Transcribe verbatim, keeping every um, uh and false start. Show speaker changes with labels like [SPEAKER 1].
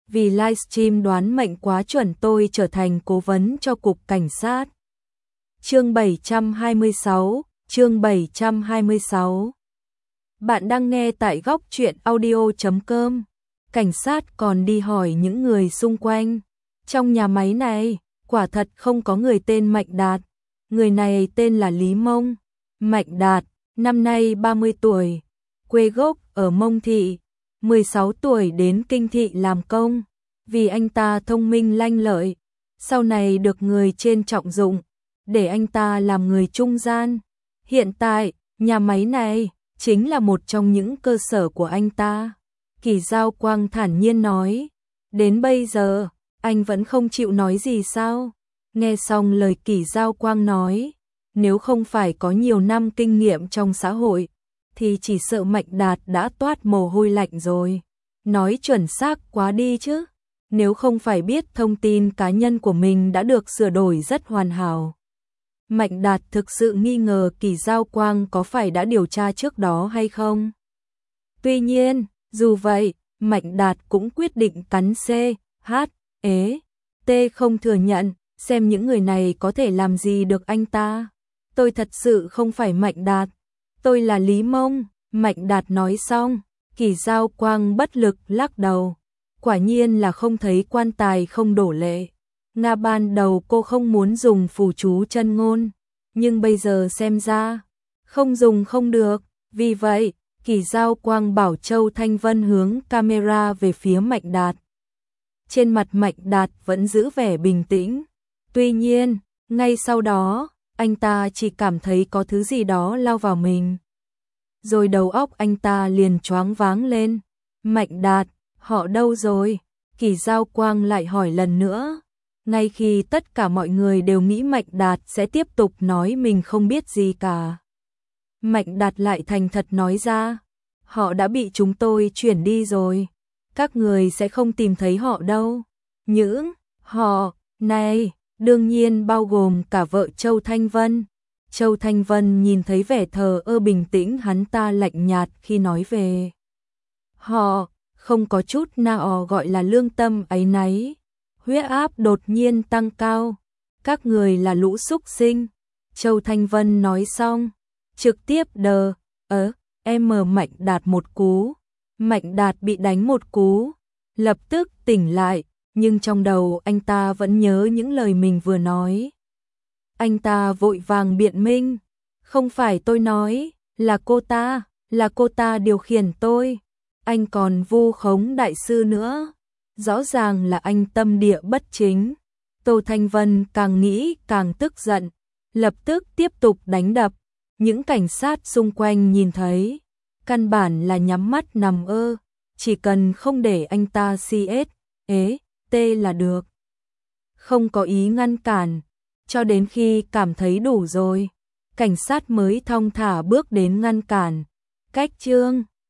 [SPEAKER 1] vì livestream đoán mệnh quá chuẩn tôi trở thành cố vấn cho cục cảnh sát. Chương bảy trăm hai mươi sáu, chương bảy trăm hai mươi sáu. Bạn đang nghe tại góc truyện audio chấm com. Cảnh sát còn đi hỏi những người xung quanh. Trong nhà máy này, quả thật không có người tên Mạnh Đạt. Người này tên là Lý Mông. Mạnh Đạt, năm nay ba mươi tuổi, quê gốc ở Mông Thị, mười sáu tuổi đến Kinh Thị làm công. Vì anh ta thông minh lanh lợi, sau này được người trên trọng dụng, để anh ta làm người trung gian. Hiện tại, nhà máy này chính là một trong những cơ sở của anh ta. Kỳ Giao Quang thản nhiên nói, đến bây giờ, anh vẫn không chịu nói gì sao? Nghe xong lời Kỳ Giao Quang nói, nếu không phải có nhiều năm kinh nghiệm trong xã hội, thì chỉ sợ Mạnh Đạt đã toát mồ hôi lạnh rồi. Nói chuẩn xác quá đi chứ, nếu không phải biết thông tin cá nhân của mình đã được sửa đổi rất hoàn hảo. Mạnh Đạt thực sự nghi ngờ Kỳ Giao Quang có phải đã điều tra trước đó hay không. Tuy nhiên, dù vậy, Mạnh Đạt cũng quyết định cắn C, H, E, T không thừa nhận, xem những người này có thể làm gì được anh ta. Tôi thật sự không phải Mạnh Đạt, tôi là Lý Mông. Mạnh Đạt nói xong, Kỳ Giao Quang bất lực lắc đầu. Quả nhiên là không thấy quan tài không đổ lệ. Nga ban đầu cô không muốn dùng phù chú chân ngôn, nhưng bây giờ xem ra, không dùng không được. Vì vậy, Kỳ Giao Quang bảo Châu Thanh Vân hướng camera về phía Mạnh Đạt. Trên mặt Mạnh Đạt vẫn giữ vẻ bình tĩnh. Tuy nhiên, ngay sau đó, anh ta chỉ cảm thấy có thứ gì đó lao vào mình. Rồi đầu óc anh ta liền choáng váng lên. Mạnh Đạt, họ đâu rồi? Kỳ Giao Quang lại hỏi lần nữa. Ngay khi tất cả mọi người đều nghĩ Mạnh Đạt sẽ tiếp tục nói mình không biết gì cả, Mạnh Đạt lại thành thật nói ra, họ đã bị chúng tôi chuyển đi rồi, các người sẽ không tìm thấy họ đâu. Những họ này đương nhiên bao gồm cả vợ Châu Thanh Vân. Châu Thanh Vân nhìn thấy vẻ thờ ơ bình tĩnh hắn ta lạnh nhạt khi nói về họ, không có chút nào gọi là lương tâm áy náy. Huyết áp đột nhiên tăng cao. Các người là lũ súc sinh. Châu Thanh Vân nói xong, trực tiếp đờ, ớ, em mở Mạnh Đạt một cú. Mạnh Đạt bị đánh một cú, lập tức tỉnh lại, nhưng trong đầu anh ta vẫn nhớ những lời mình vừa nói. Anh ta vội vàng biện minh, không phải tôi nói, là cô ta, là cô ta điều khiển tôi. Anh còn vu khống đại sư nữa. Rõ ràng là anh tâm địa bất chính. Tô Thanh Vân càng nghĩ càng tức giận, lập tức tiếp tục đánh đập. Những cảnh sát xung quanh nhìn thấy, căn bản là nhắm mắt nằm ơ, chỉ cần không để anh ta xê ét, ế, tê là được. Không có ý ngăn cản, cho đến khi cảm thấy đủ rồi, cảnh sát mới thong thả bước đến ngăn cản. Cách chương